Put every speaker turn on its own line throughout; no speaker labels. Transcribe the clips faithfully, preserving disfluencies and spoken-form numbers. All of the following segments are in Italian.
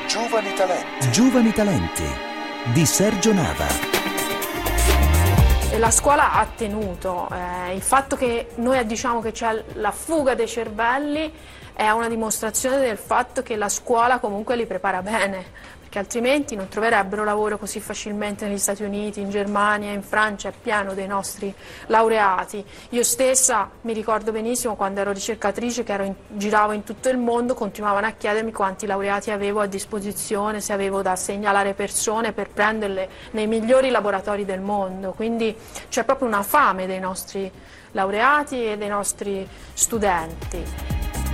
Giovani talenti.
Giovani talenti di Sergio Nava.
La scuola ha tenuto, eh, il fatto che noi diciamo che c'è la fuga dei cervelli è una dimostrazione del fatto che la scuola comunque li prepara bene, perché altrimenti non troverebbero lavoro così facilmente negli Stati Uniti, in Germania, in Francia, è pieno dei nostri laureati. Io stessa mi ricordo benissimo quando ero ricercatrice, che ero in, giravo in tutto il mondo, continuavano a chiedermi quanti laureati avevo a disposizione, se avevo da segnalare persone per prenderle nei migliori laboratori del mondo, quindi c'è proprio una fame dei nostri laureati e dei nostri studenti.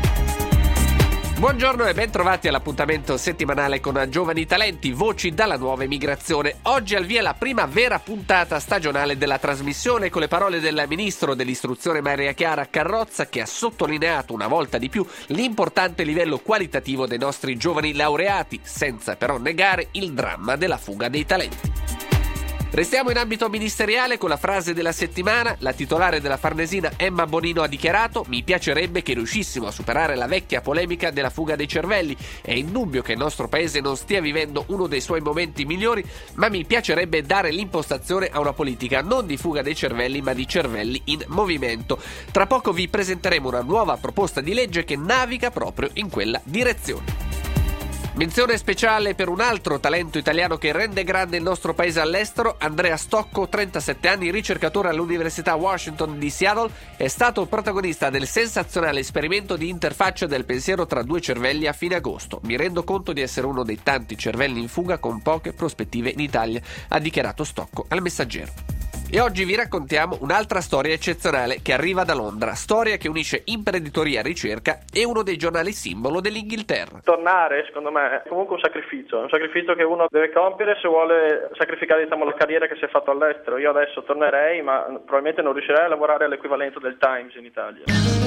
Buongiorno e ben trovati all'appuntamento settimanale con Giovani Talenti, voci dalla nuova emigrazione. Oggi al via la prima vera puntata stagionale della trasmissione con le parole del ministro dell'istruzione Maria Chiara Carrozza, che ha sottolineato una volta di più l'importante livello qualitativo dei nostri giovani laureati, senza però negare il dramma della fuga dei talenti. Restiamo in ambito ministeriale con la frase della settimana. La titolare della Farnesina Emma Bonino ha dichiarato: mi piacerebbe che riuscissimo a superare la vecchia polemica della fuga dei cervelli. È indubbio che il nostro paese non stia vivendo uno dei suoi momenti migliori, ma mi piacerebbe dare l'impostazione a una politica non di fuga dei cervelli ma di cervelli in movimento. Tra poco vi presenteremo una nuova proposta di legge che naviga proprio in quella direzione. Menzione speciale per un altro talento italiano che rende grande il nostro paese all'estero. Andrea Stocco, trentasette anni, ricercatore all'Università Washington di Seattle, è stato protagonista del sensazionale esperimento di interfaccia del pensiero tra due cervelli a fine agosto. Mi rendo conto di essere uno dei tanti cervelli in fuga con poche prospettive in Italia, ha dichiarato Stocco al Messaggero. E oggi vi raccontiamo un'altra storia eccezionale che arriva da Londra, storia che unisce imprenditoria e ricerca e uno dei giornali simbolo dell'Inghilterra.
Tornare, secondo me, è comunque un sacrificio, un sacrificio che uno deve compiere se vuole sacrificare, diciamo, la carriera che si è fatto all'estero. Io adesso tornerei, ma probabilmente non riuscirei a lavorare all'equivalente del Times in Italia.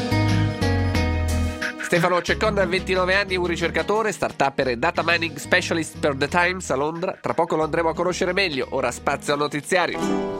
Stefano Ceccon ha ventinove anni, un ricercatore, start-upper e data mining specialist per The Times a Londra. Tra poco lo andremo a conoscere meglio, ora spazio al notiziario.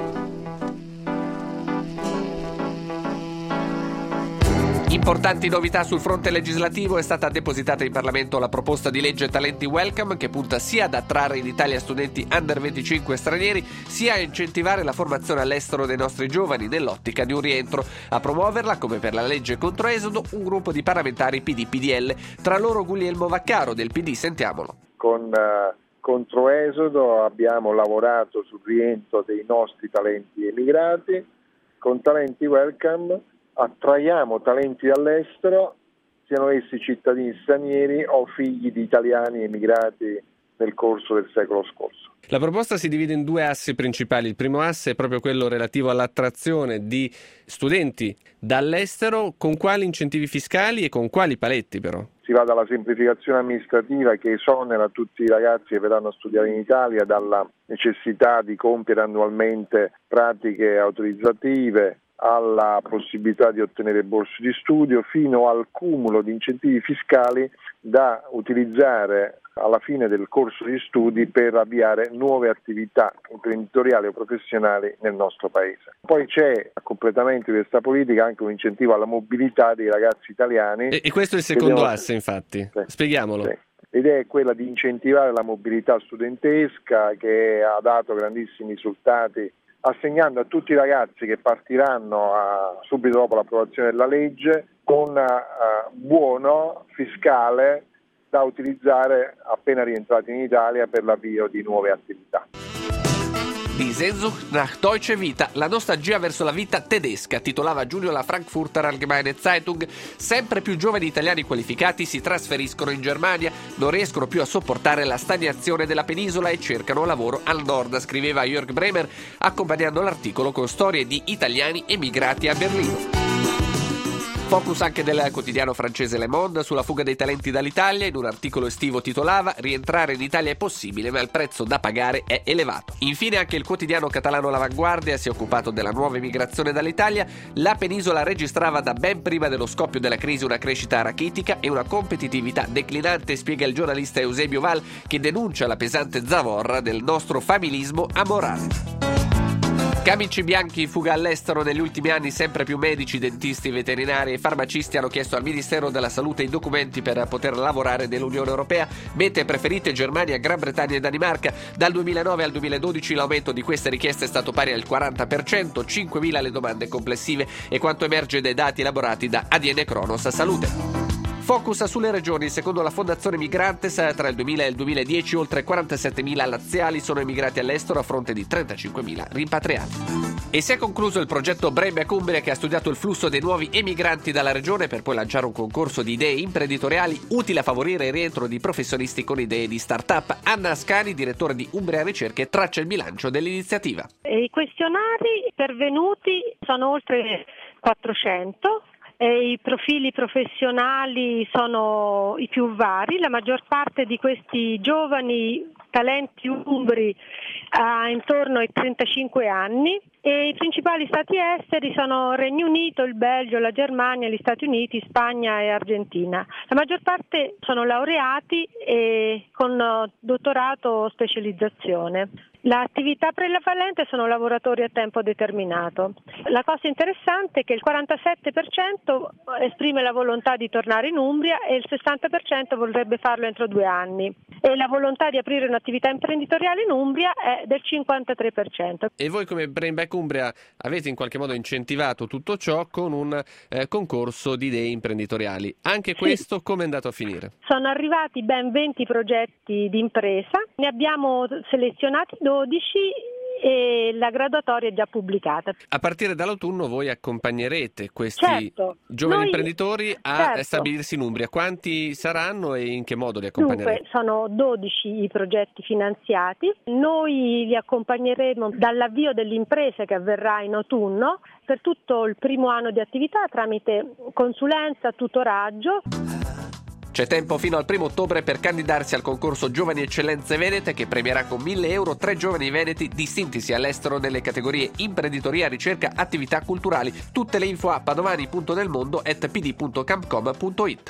Importanti novità sul fronte legislativo. È stata depositata in Parlamento la proposta di legge Talenti Welcome, che punta sia ad attrarre in Italia studenti under venticinque stranieri, sia a incentivare la formazione all'estero dei nostri giovani nell'ottica di un rientro. A promuoverla, come per la legge contro esodo, un gruppo di parlamentari P D P D L, tra loro Guglielmo Vaccaro del P D. Sentiamolo.
Con uh, contro esodo abbiamo lavorato sul rientro dei nostri talenti emigrati. Con Talenti Welcome attraiamo talenti dall'estero, siano essi cittadini stranieri o figli di italiani emigrati nel corso del secolo scorso.
La proposta si divide in due assi principali. Il primo asse è proprio quello relativo all'attrazione di studenti dall'estero. Con quali incentivi fiscali e con quali paletti però?
Si va dalla semplificazione amministrativa che esonera tutti i ragazzi che verranno a studiare in Italia dalla necessità di compiere annualmente pratiche autorizzative, alla possibilità di ottenere borse di studio, fino al cumulo di incentivi fiscali da utilizzare alla fine del corso di studi per avviare nuove attività imprenditoriali o professionali nel nostro paese. Poi c'è a completamento di questa politica anche un incentivo alla mobilità dei ragazzi italiani.
E, e questo è il secondo
devono...
asse, infatti.
Sì.
Spieghiamolo. Sì.
L'idea è quella di incentivare la mobilità studentesca, che ha dato grandissimi risultati, assegnando a tutti i ragazzi che partiranno a, subito dopo l'approvazione della legge un uh, buono fiscale da utilizzare appena rientrati in Italia per l'avvio di nuove attività.
Die Sehnsucht nach Deutsche Vita, la nostalgia verso la vita tedesca, titolava Giulio la Frankfurter Allgemeine Zeitung. Sempre più giovani italiani qualificati si trasferiscono in Germania, non riescono più a sopportare la stagnazione della penisola e cercano lavoro al nord, scriveva Jörg Bremer, accompagnando l'articolo con storie di italiani emigrati a Berlino. Focus anche del quotidiano francese Le Monde sulla fuga dei talenti dall'Italia. In un articolo estivo titolava: rientrare in Italia è possibile, ma il prezzo da pagare è elevato. Infine anche il quotidiano catalano L'Avanguardia si è occupato della nuova emigrazione dall'Italia. La penisola registrava da ben prima dello scoppio della crisi una crescita rachitica e una competitività declinante, spiega il giornalista Eusebio Val, che denuncia la pesante zavorra del nostro familismo amorale. Camici bianchi in fuga all'estero. Negli ultimi anni sempre più medici, dentisti, veterinari e farmacisti hanno chiesto al Ministero della Salute i documenti per poter lavorare nell'Unione Europea. Mete preferite Germania, Gran Bretagna e Danimarca. Dal duemilanove al duemiladodici l'aumento di queste richieste è stato pari al quaranta per cento, cinquemila le domande complessive, e quanto emerge dai dati elaborati da A D N Cronos Salute. Focus sulle regioni. Secondo la Fondazione Migrantes, tra il duemila e il duemiladieci oltre quarantasettemila laziali sono emigrati all'estero a fronte di trentacinquemila rimpatriati. E si è concluso il progetto Brain Back Umbria, che ha studiato il flusso dei nuovi emigranti dalla regione per poi lanciare un concorso di idee imprenditoriali utile a favorire il rientro di professionisti con idee di start-up. Anna Ascani, direttore di Umbria Ricerche, traccia il bilancio dell'iniziativa.
I questionari pervenuti sono oltre quattrocento. E i profili professionali sono i più vari. La maggior parte di questi giovani talenti umbri ha intorno ai trentacinque anni, e i principali stati esteri sono Regno Unito, il Belgio, la Germania, gli Stati Uniti, Spagna e Argentina. La maggior parte sono laureati e con dottorato o specializzazione. L'attività prevalente sono lavoratori a tempo determinato. La cosa interessante è che il quarantasette per cento esprime la volontà di tornare in Umbria e il sessanta per cento vorrebbe farlo entro due anni. E la volontà di aprire un'attività imprenditoriale in Umbria è del cinquantatré per cento.
E voi come Brain Back Umbria avete in qualche modo incentivato tutto ciò con un eh, concorso di idee imprenditoriali. Anche questo sì. Come è andato a finire?
Sono arrivati ben venti progetti di impresa, ne abbiamo selezionati dodici e la graduatoria è già pubblicata.
A partire dall'autunno voi accompagnerete questi
certo.
giovani
Noi,
imprenditori a
certo.
stabilirsi in Umbria. Quanti saranno e in che modo li accompagnerete?
Dunque, sono dodici i progetti finanziati. Noi li accompagneremo dall'avvio dell'impresa, che avverrà in autunno, per tutto il primo anno di attività tramite consulenza, tutoraggio.
C'è tempo fino al primo ottobre per candidarsi al concorso Giovani Eccellenze Venete, che premierà con mille euro tre giovani veneti distintisi all'estero nelle categorie imprenditoria, ricerca, attività culturali. Tutte le info a padovani punto nelmondo chiocciola p d punto campcom punto it.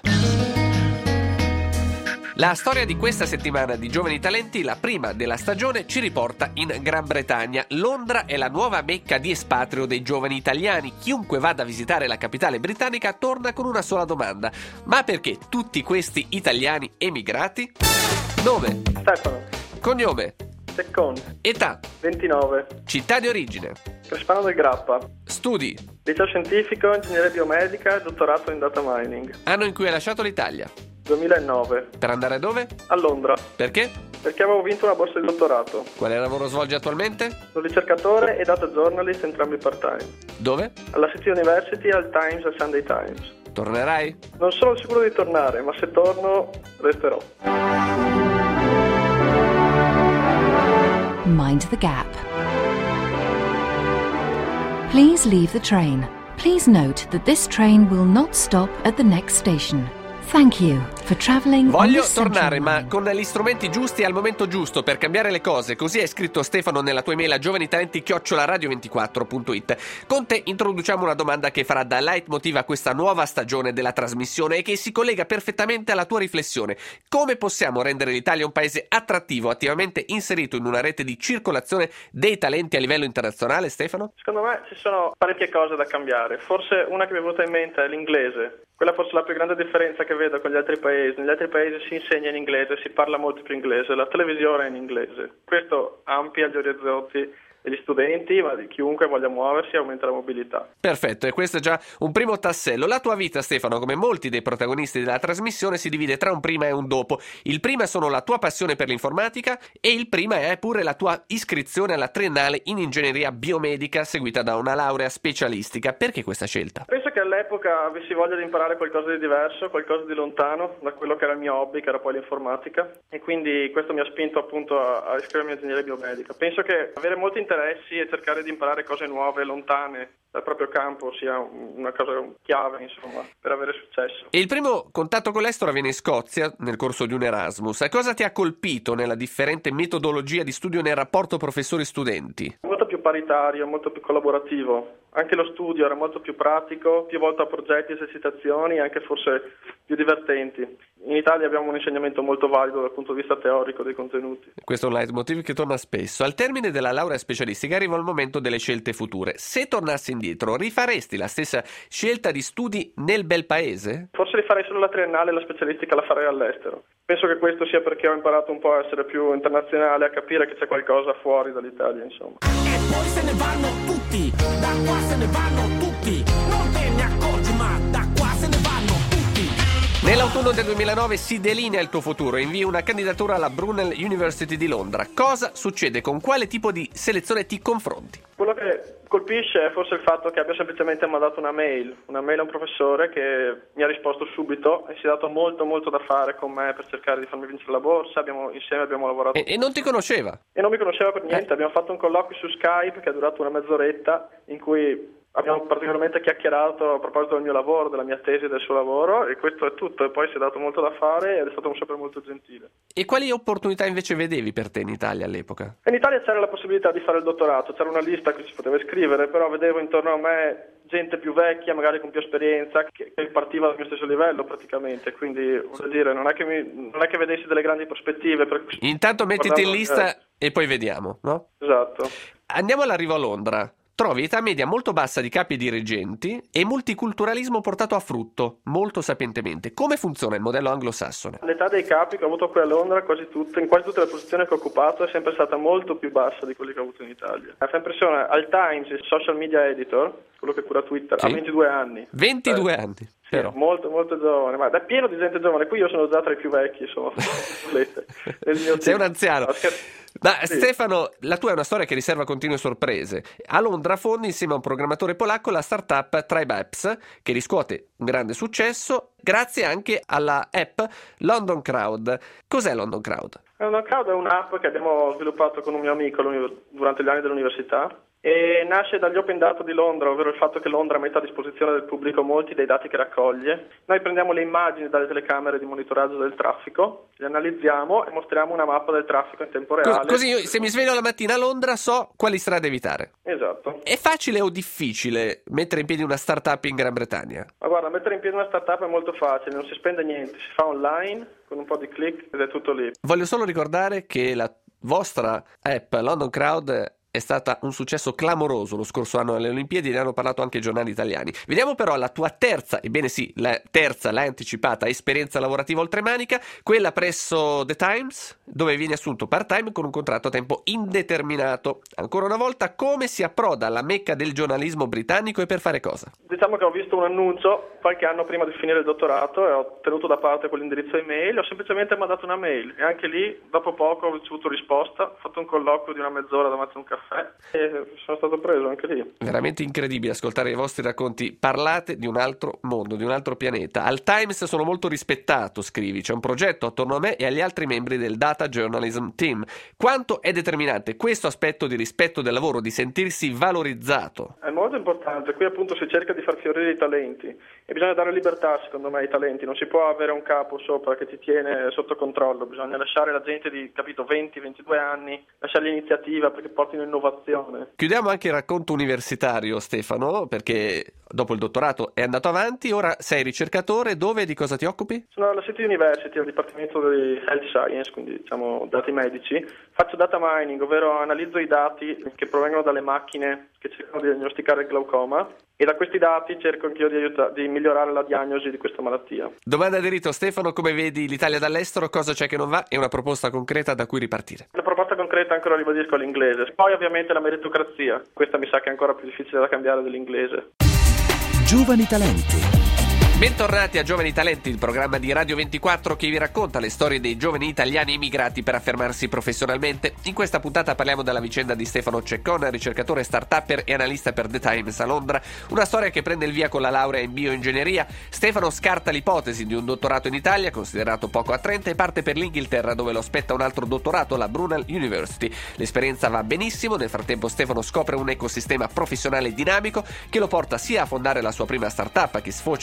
La storia di questa settimana di Giovani Talenti, la prima della stagione, ci riporta in Gran Bretagna. Londra è la nuova mecca di espatrio dei giovani italiani. Chiunque vada a visitare la capitale britannica torna con una sola domanda: ma perché tutti questi italiani emigrati? Nome?
Stefano.
Cognome?
Seccon.
Età?
ventinove.
Città di origine?
Crespano del Grappa.
Studi?
Liceo scientifico, ingegneria biomedica e dottorato in data mining.
Anno in cui hai lasciato l'Italia?
duemilanove.
Per andare dove?
A Londra.
Perché?
Perché avevo vinto una borsa di dottorato.
Quale lavoro svolgi attualmente?
Sono ricercatore e data journalist, entrambi part-time.
Dove?
Alla City University, al Times e al Sunday Times.
Tornerai?
Non sono sicuro di tornare, ma se torno resterò.
Mind the gap. Please leave the train. Please note that this train will not stop at the next station. Thank you for traveling.
Voglio tornare, ma con gli strumenti giusti e al momento giusto per cambiare le cose. Così hai scritto Stefano nella tua email a giovanitalenti chiocciola radio ventiquattro punto it. Con te introduciamo una domanda che farà da leitmotiv a questa nuova stagione della trasmissione e che si collega perfettamente alla tua riflessione. Come possiamo rendere l'Italia un paese attrattivo, attivamente inserito in una rete di circolazione dei talenti a livello internazionale, Stefano?
Secondo me ci sono parecchie cose da cambiare. Forse una che mi è venuta in mente è l'inglese. Quella forse è la più grande differenza che vedo con gli altri paesi. Negli altri paesi si insegna in inglese, si parla molto più inglese, la televisione è in inglese. Questo amplia gli orizzonti degli studenti, ma di chiunque voglia muoversi e aumenta la mobilità.
Perfetto, e questo è già un primo tassello. La tua vita, Stefano, come molti dei protagonisti della trasmissione, si divide tra un prima e un dopo. Il prima sono la tua passione per l'informatica e il prima è pure la tua iscrizione alla triennale in ingegneria biomedica seguita da una laurea specialistica. Perché questa scelta?
Penso che all'epoca avessi voglia di imparare qualcosa di diverso, qualcosa di lontano da quello che era il mio hobby, che era poi l'informatica, e quindi questo mi ha spinto appunto a, a iscrivermi in ingegneria biomedica. Penso che avere molti interessi e cercare di imparare cose nuove, lontane dal proprio campo, sia una cosa chiave, insomma, per avere successo.
E il primo contatto con l'estero avviene in Scozia nel corso di un Erasmus. E cosa ti ha colpito nella differente metodologia di studio nel rapporto professori-studenti?
Molto più paritario, molto più collaborativo. Anche lo studio era molto più pratico, più volto a progetti, esercitazioni, anche forse più divertenti. In Italia abbiamo un insegnamento molto valido dal punto di vista teorico dei contenuti.
Questo è un leitmotiv che torna spesso. Al termine della laurea specialistica arriva il momento delle scelte future. Se tornassi indietro, rifaresti la stessa scelta di studi nel bel paese?
Forse rifarei solo la triennale e la specialistica la farei all'estero. Penso che questo sia perché ho imparato un po' a essere più internazionale, a capire che c'è qualcosa fuori dall'Italia, insomma.
E poi se ne vanno tutti, da qua se ne vanno tutti, non te ne accorgi ma da qua se ne vanno tutti.
Nell'autunno del duemilanove si delinea il tuo futuro e invii una candidatura alla Brunel University di Londra. Cosa succede? Con quale tipo di selezione ti confronti?
Quello che colpisce è forse il fatto che abbia semplicemente mandato una mail, una mail a un professore che mi ha risposto subito e si è dato molto molto da fare con me per cercare di farmi vincere la borsa, abbiamo, insieme abbiamo lavorato.
E, e non ti conosceva?
E non mi conosceva per niente,
eh.
abbiamo fatto un colloquio su Skype che è durato una mezz'oretta in cui abbiamo particolarmente chiacchierato a proposito del mio lavoro, della mia tesi e del suo lavoro e questo è tutto, e poi si è dato molto da fare ed è stato sempre molto gentile.
E quali opportunità invece vedevi per te in Italia all'epoca?
In Italia c'era la possibilità di fare il dottorato, c'era una lista che si poteva iscrivere, però vedevo intorno a me gente più vecchia, magari con più esperienza, che, che partiva dal mio stesso livello praticamente, quindi voglio dire, non è che, mi, non è che vedessi delle grandi prospettive. Per...
Intanto mettiti in lista e poi vediamo, no?
Esatto.
Andiamo all'arrivo a Londra. Trovi età media molto bassa di capi e dirigenti e multiculturalismo portato a frutto, molto sapientemente. Come funziona il modello anglosassone?
L'età dei capi che ho avuto qui a Londra, quasi tutte, in quasi tutte le posizioni che ho occupato, è sempre stata molto più bassa di quelle che ho avuto in Italia. La fa impressione, al Times, il social media editor, quello che cura Twitter, sì. Ha ventidue anni.
ventidue
eh,
anni?
Sì,
però.
molto molto giovane, ma è pieno di gente giovane. Qui io sono già tra i più vecchi, insomma.
Sei un anziano. Ma
sì.
Stefano, la tua è una storia che riserva continue sorprese. A Londra fondi insieme a un programmatore polacco la startup Tribe Apps, che riscuote un grande successo grazie anche alla app London Crowd. Cos'è London Crowd?
London Crowd è un'app che abbiamo sviluppato con un mio amico durante gli anni dell'università e nasce dagli open data di Londra, ovvero il fatto che Londra mette a disposizione del pubblico molti dei dati che raccoglie. Noi prendiamo le immagini dalle telecamere di monitoraggio del traffico, le analizziamo e mostriamo una mappa del traffico in tempo reale.
Così io, se mi sveglio la mattina a Londra, so quali strade evitare.
Esatto.
È facile o difficile mettere in piedi una startup in Gran Bretagna?
Ma guarda, mettere in piedi una startup è molto facile, non si spende niente, si fa online con un po' di click ed è tutto lì.
Voglio solo ricordare che la vostra app London Crowd è stata un successo clamoroso lo scorso anno alle Olimpiadi, ne hanno parlato anche i giornali italiani. Vediamo però la tua terza, ebbene sì, la terza, l'hai anticipata, esperienza lavorativa oltremanica, quella presso The Times, dove vieni assunto part-time con un contratto a tempo indeterminato. Ancora una volta, come si approda alla mecca del giornalismo britannico e per fare cosa?
Diciamo che ho visto un annuncio qualche anno prima di finire il dottorato e ho tenuto da parte quell'indirizzo email, ho semplicemente mandato una mail e anche lì, dopo poco, ho ricevuto risposta, ho fatto un colloquio di una mezz'ora davanti a un caffè e sono stato preso anche lì.
Veramente incredibile ascoltare i vostri racconti. Parlate di un altro mondo, di un altro pianeta. Al Times sono molto rispettato, scrivi. C'è un progetto attorno a me e agli altri membri del Data Journalism Team. Quanto è determinante questo aspetto di rispetto del lavoro, di sentirsi valorizzato?
È molto importante. Qui appunto si cerca di far fiorire i talenti e bisogna dare libertà, secondo me, ai talenti. Non si può avere un capo sopra che ti tiene sotto controllo. Bisogna lasciare la gente di, capito, venti ventidue anni, lasciare l'iniziativa perché portino innovazione.
Chiudiamo anche il racconto universitario, Stefano, perché dopo il dottorato è andato avanti, ora sei ricercatore, dove e di cosa ti occupi?
Sono alla City University, al Dipartimento di Health Science, quindi diciamo dati medici. Faccio data mining, ovvero analizzo i dati che provengono dalle macchine che cercano di diagnosticare il glaucoma e da questi dati cerco anch'io di, aiutare, di migliorare la diagnosi di questa malattia.
Domanda di rito, Stefano, come vedi l'Italia dall'estero, cosa c'è che non va e una proposta concreta da cui ripartire?
La proposta concreta ancora ribadisco l'inglese, poi ovviamente la meritocrazia, questa mi sa che è ancora più difficile da cambiare dell'inglese.
Giovani talenti.
Bentornati a Giovani Talenti, il programma di Radio ventiquattro che vi racconta le storie dei giovani italiani immigrati per affermarsi professionalmente. In questa puntata parliamo della vicenda di Stefano Ceccone, ricercatore start-upper e analista per The Times a Londra. Una storia che prende il via con la laurea in bioingegneria. Stefano scarta l'ipotesi di un dottorato in Italia, considerato poco attraente, e parte per l'Inghilterra, dove lo aspetta un altro dottorato, la Brunel University. L'esperienza va benissimo, nel frattempo Stefano scopre un ecosistema professionale dinamico che lo porta sia a fondare la sua prima startup, che sfocia nella creazione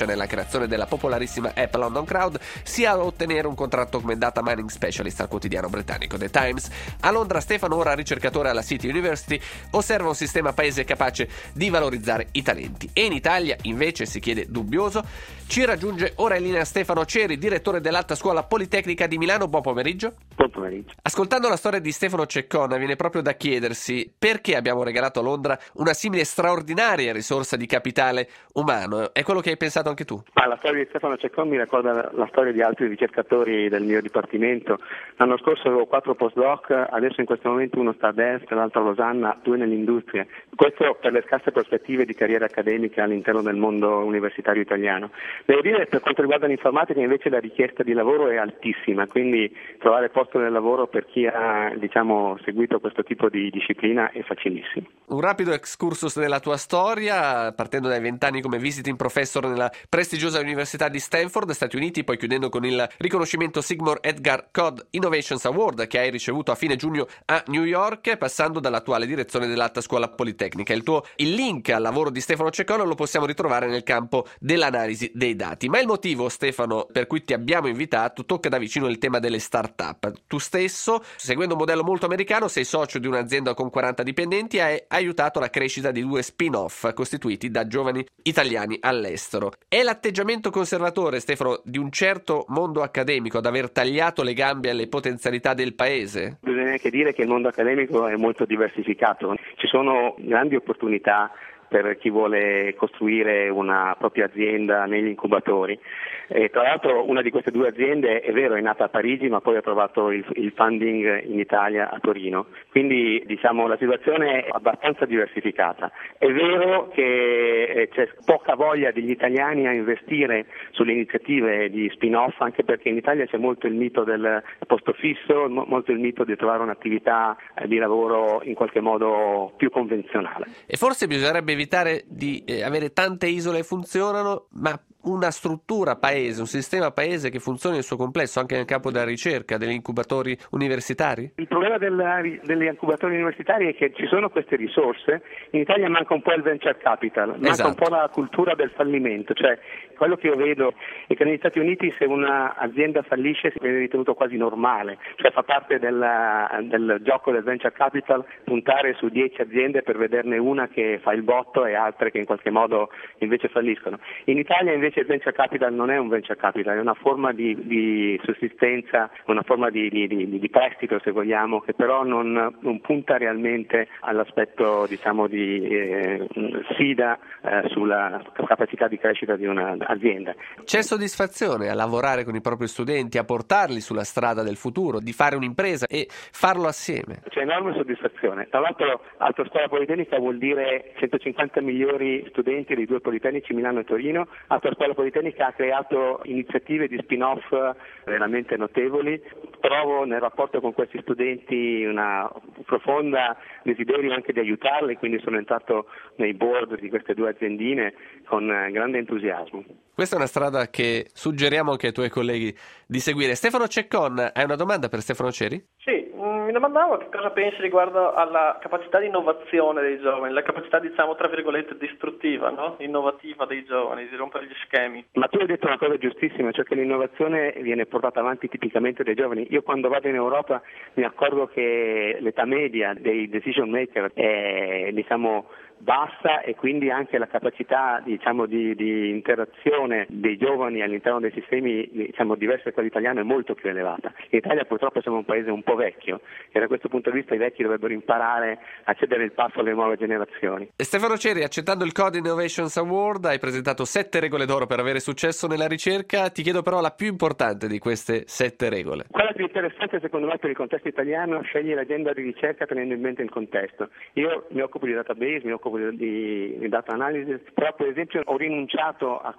fondazione della popolarissima app London Crowd, sia a ottenere un contratto come data mining specialist al quotidiano britannico The Times. A Londra Stefano, ora ricercatore alla City University, osserva un sistema paese capace di valorizzare i talenti. E in Italia, invece, si chiede dubbioso. Ci raggiunge ora in linea Stefano Ceri, direttore dell'Alta Scuola Politecnica di Milano. Buon pomeriggio.
Buon pomeriggio.
Ascoltando la storia di Stefano Ceccon, viene proprio da chiedersi perché abbiamo regalato a Londra una simile straordinaria risorsa di capitale umano. È quello che hai pensato anche tu?
Ah, la storia di Stefano Ceccon mi ricorda la storia di altri ricercatori del mio dipartimento. L'anno scorso avevo quattro postdoc, adesso in questo momento uno sta a Delft, l'altro a Losanna, due nell'industria. Questo per le scarse prospettive di carriera accademica all'interno del mondo universitario italiano. Devo dire che per quanto riguarda l'informatica invece la richiesta di lavoro è altissima, quindi trovare posto nel lavoro per chi ha, diciamo, seguito questo tipo di disciplina è facilissimo.
Un rapido excursus nella tua storia, partendo dai vent'anni come visiting professor nella prestigiosa Università di Stanford, Stati Uniti, poi chiudendo con il riconoscimento Sigmund Edgar Code Innovations Award che hai ricevuto a fine giugno a New York, passando dall'attuale direzione dell'Alta Scuola Politecnica. Il tuo il link al lavoro di Stefano Ceccon lo possiamo ritrovare nel campo dell'analisi dei dati. Ma il motivo, Stefano, per cui ti abbiamo invitato tocca da vicino il tema delle start-up. Tu stesso, seguendo un modello molto americano, sei socio di un'azienda con quaranta dipendenti e hai aiutato la crescita di due spin-off costituiti da giovani italiani all'estero. È l'atteggiamento conservatore, Stefano, di un certo mondo accademico ad aver tagliato le gambe alle potenzialità del paese?
Bisogna anche dire che il mondo accademico è molto diversificato. Ci sono grandi opportunità per chi vuole costruire una propria azienda negli incubatori. E tra l'altro una di queste due aziende, è vero, è nata a Parigi, ma poi ha trovato il, il funding in Italia, a Torino. Quindi diciamo la situazione è abbastanza diversificata. È vero che c'è poca voglia degli italiani a investire sulle iniziative di spin-off, anche perché in Italia c'è molto il mito del posto fisso, molto il mito di trovare un'attività di lavoro in qualche modo più convenzionale.
E forse bisognerebbe evitare di eh, avere tante isole che funzionano, ma una struttura paese, un sistema paese che funzioni nel suo complesso anche nel campo della ricerca, degli incubatori universitari?
Il problema della, degli incubatori universitari è che ci sono queste risorse, in Italia manca un po' il venture capital, manca
esatto.
un po' la cultura del fallimento, cioè quello che io vedo è che negli Stati Uniti se un'azienda fallisce viene ritenuto quasi normale, cioè fa parte della, del gioco del venture capital puntare su dieci aziende per vederne una che fa il botto e altre che in qualche modo invece falliscono. In Italia invece il venture capital non è un venture capital, è una forma di, di sussistenza, una forma di, di, di, di prestito se vogliamo, che però non, non punta realmente all'aspetto diciamo di eh, sfida eh, sulla capacità di crescita di un'azienda.
C'è soddisfazione a lavorare con i propri studenti, a portarli sulla strada del futuro, di fare un'impresa e farlo assieme?
C'è enorme soddisfazione. Tra l'altro Alta Scuola Politecnica vuol dire centocinquanta migliori studenti dei due Politecnici Milano e Torino. Alta Scuola Politecnica ha creato iniziative di spin-off veramente notevoli. Trovo nel rapporto con questi studenti una profonda desiderio anche di aiutarli, quindi sono entrato nei board di queste due aziendine con grande entusiasmo.
Questa è una strada che suggeriamo anche ai tuoi colleghi di seguire. Stefano Ceccon, hai una domanda per Stefano Ceri?
Sì, mi domandavo che cosa pensi riguardo alla capacità di innovazione dei giovani, la capacità diciamo tra virgolette distruttiva, no? Innovativa dei giovani, di rompere gli schemi.
Ma tu hai detto una cosa giustissima, cioè che l'innovazione viene portata avanti tipicamente dai giovani. Io quando vado in Europa mi accorgo che l'età media dei decision maker è diciamo bassa e quindi anche la capacità diciamo di, di interazione dei giovani all'interno dei sistemi diciamo diversi da quello italiano è molto più elevata. In Italia purtroppo siamo un paese un po' vecchio e da questo punto di vista i vecchi dovrebbero imparare a cedere il passo alle nuove generazioni.
Stefano Ceri, accettando il Code Innovations Award, hai presentato sette regole d'oro per avere successo nella ricerca. Ti chiedo però la più importante di queste sette regole.
Quella più interessante secondo me per il contesto italiano, scegli l'agenda di ricerca tenendo in mente il contesto. Io mi occupo di database, mi occupo di, di data analysis, però per esempio ho rinunciato a,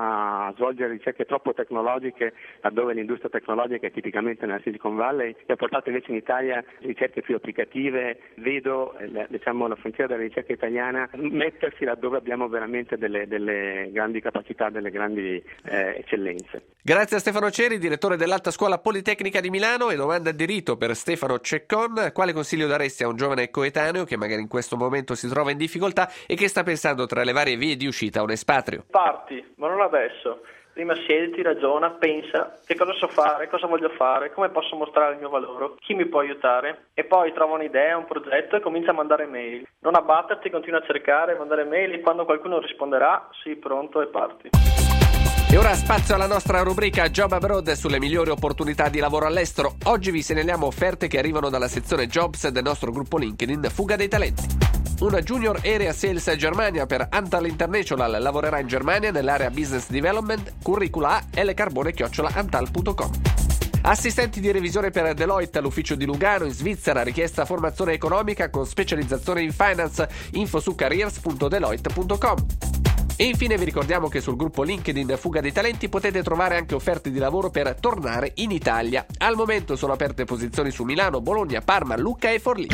a svolgere ricerche troppo tecnologiche laddove l'industria tecnologica è tipicamente nella Silicon Valley e ho portato invece in Italia ricerche più applicative. Vedo eh, diciamo la frontiera della ricerca italiana mettersi laddove abbiamo veramente delle, delle grandi capacità, delle grandi eh, eccellenze.
Grazie a Stefano Ceri, direttore dell'Alta Scuola Politecnica di di Milano e domanda di rito per Stefano Ceccon. Quale consiglio daresti a un giovane coetaneo che magari in questo momento si trova in difficoltà e che sta pensando tra le varie vie di uscita a un espatrio?
Parti, ma non adesso. Prima siediti, ragiona, pensa che cosa so fare, cosa voglio fare, come posso mostrare il mio valore, chi mi può aiutare, e poi trova un'idea, un progetto e comincia a mandare mail. Non abbatterti, continua a cercare, mandare mail e quando qualcuno risponderà, sii pronto e parti.
E ora spazio alla nostra rubrica Job Abroad sulle migliori opportunità di lavoro all'estero. Oggi vi segnaliamo offerte che arrivano dalla sezione Jobs del nostro gruppo LinkedIn Fuga dei Talenti. Una Junior Area Sales Germania per Antal International lavorerà in Germania nell'area Business Development, curricula a lcarbone chiocciola antal punto com. Assistenti di revisione per Deloitte all'ufficio di Lugano in Svizzera, richiesta formazione economica con specializzazione in finance, info su careers punto deloitte punto com. E infine vi ricordiamo che sul gruppo LinkedIn Fuga dei Talenti potete trovare anche offerte di lavoro per tornare in Italia. Al momento sono aperte posizioni su Milano, Bologna, Parma, Lucca e Forlì.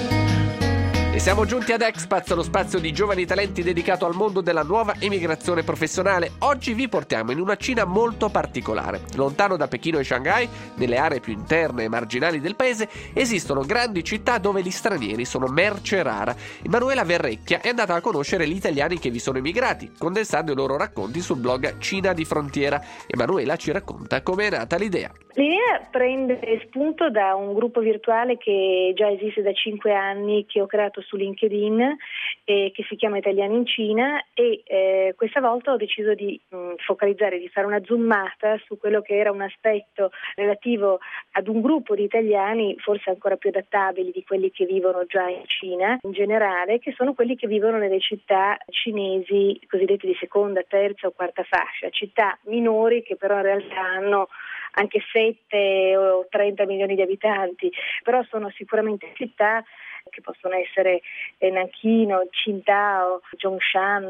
E siamo giunti ad Expats, lo spazio di giovani talenti dedicato al mondo della nuova emigrazione professionale. Oggi vi portiamo in una Cina molto particolare. Lontano da Pechino e Shanghai, nelle aree più interne e marginali del paese, esistono grandi città dove gli stranieri sono merce rara. Emanuela Verrecchia è andata a conoscere gli italiani che vi sono emigrati, condensando i loro racconti sul blog Cina di Frontiera. Emanuela ci racconta come è nata l'idea.
L'idea prende spunto da un gruppo virtuale che già esiste da cinque anni, che ho creato su LinkedIn, eh, che si chiama Italiani in Cina, e eh, questa volta ho deciso di mh, focalizzare, di fare una zoomata su quello che era un aspetto relativo ad un gruppo di italiani forse ancora più adattabili di quelli che vivono già in Cina in generale, che sono quelli che vivono nelle città cinesi cosiddette di seconda, terza o quarta fascia, città minori che però in realtà hanno anche sette o trenta milioni di abitanti, però sono sicuramente città che possono essere Nanchino, Qingdao, Zhongshan,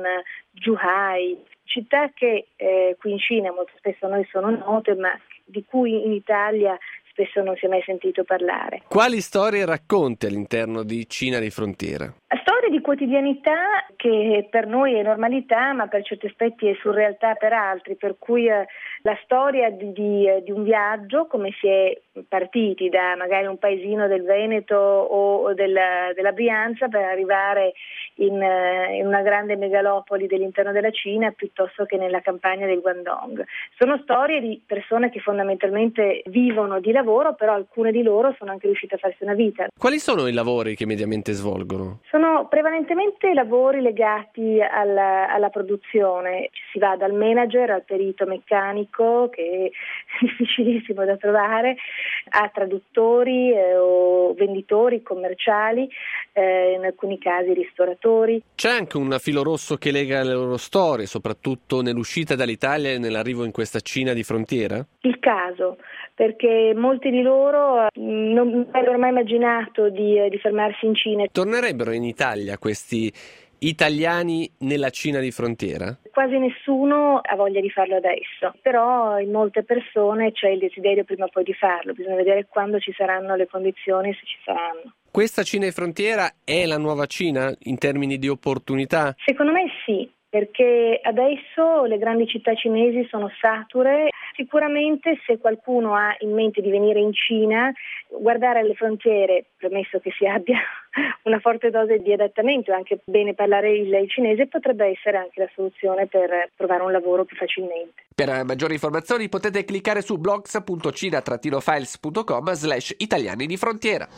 Zhuhai, città che eh, qui in Cina molto spesso a noi sono note, ma di cui in Italia spesso non si è mai sentito parlare.
Quali storie racconti all'interno di Cina di Frontiera?
Storie di quotidianità che per noi è normalità, ma per certi aspetti è surrealtà per altri, per cui eh, la storia di, di, di un viaggio, come si è partiti da magari un paesino del Veneto o del, della Brianza per arrivare in, in una grande megalopoli dell'interno della Cina, piuttosto che nella campagna del Guangdong. Sono storie di persone che fondamentalmente vivono di lavoro, però alcune di loro sono anche riuscite a farsi una vita.
Quali sono i lavori che mediamente svolgono?
Sono prevalentemente lavori legati alla, alla produzione. Si va dal manager al perito meccanico, che è difficilissimo da trovare, a traduttori eh, o venditori commerciali, eh, in alcuni casi ristoratori.
C'è anche un filo rosso che lega le loro storie, soprattutto nell'uscita dall'Italia e nell'arrivo in questa Cina di Frontiera?
Il caso, perché molti di loro non avrebbero mai immaginato di, di fermarsi in Cina.
Tornerebbero in Italia questi italiani nella Cina di Frontiera?
Quasi nessuno ha voglia di farlo adesso, però in molte persone c'è il desiderio prima o poi di farlo, bisogna vedere quando ci saranno le condizioni, se ci saranno.
Questa Cina di Frontiera è la nuova Cina in termini di opportunità?
Secondo me sì, perché adesso le grandi città cinesi sono sature. Sicuramente se qualcuno ha in mente di venire in Cina, guardare alle frontiere, premesso che si abbia una forte dose di adattamento e anche bene parlare il cinese, potrebbe essere anche la soluzione per trovare un lavoro più facilmente.
Per maggiori informazioni potete cliccare su blogs punto cina files punto com slash italiani di frontiera.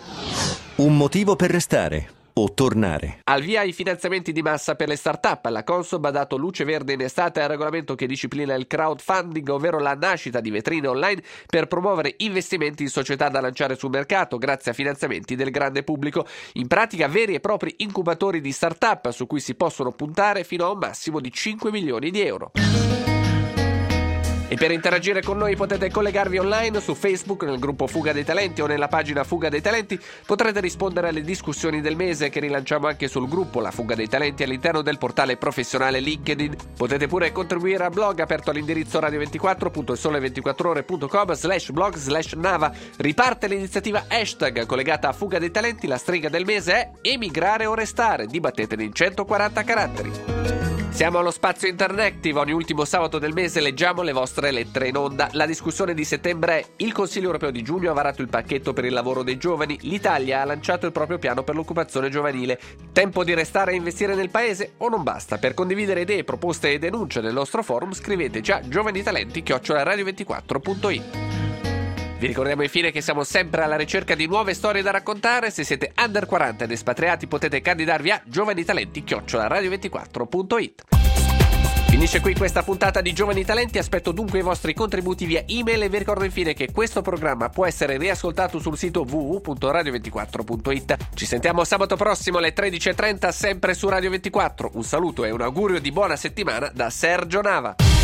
Un motivo per restare o tornare.
Al via i finanziamenti di massa per le start-up. La Consob ha dato luce verde in estate al regolamento che disciplina il crowdfunding, ovvero la nascita di vetrine online per promuovere investimenti in società da lanciare sul mercato grazie a finanziamenti del grande pubblico. In pratica veri e propri incubatori di start-up su cui si possono puntare fino a un massimo di cinque milioni di euro. E per interagire con noi potete collegarvi online su Facebook nel gruppo Fuga dei Talenti o nella pagina Fuga dei Talenti. Potrete rispondere alle discussioni del mese che rilanciamo anche sul gruppo La Fuga dei Talenti all'interno del portale professionale LinkedIn. Potete pure contribuire al blog aperto all'indirizzo radio ventiquattro punto sole ventiquattro ore punto com slash blog slash nava. Riparte l'iniziativa hashtag collegata a Fuga dei Talenti. La stringa del mese è emigrare o restare. Dibattetene in centoquaranta caratteri. Siamo allo Spazio Interactive, ogni ultimo sabato del mese leggiamo le vostre lettere in onda. La discussione di settembre è: il Consiglio europeo di giugno ha varato il pacchetto per il lavoro dei giovani, l'Italia ha lanciato il proprio piano per l'occupazione giovanile. Tempo di restare a investire nel paese o non basta? Per condividere idee, proposte e denunce nel nostro forum scriveteci a giovanitalenti chiocciola radio ventiquattro punto it. Vi ricordiamo infine che siamo sempre alla ricerca di nuove storie da raccontare. Se siete under quaranta ed espatriati potete candidarvi a giovanitalenti chiocciola radio ventiquattro punto it. Finisce qui questa puntata di Giovani Talenti, aspetto dunque i vostri contributi via email e vi ricordo infine che questo programma può essere riascoltato sul sito w w w punto radio ventiquattro punto it. Ci sentiamo sabato prossimo alle tredici e trenta sempre su Radio ventiquattro. Un saluto e un augurio di buona settimana da Sergio Nava.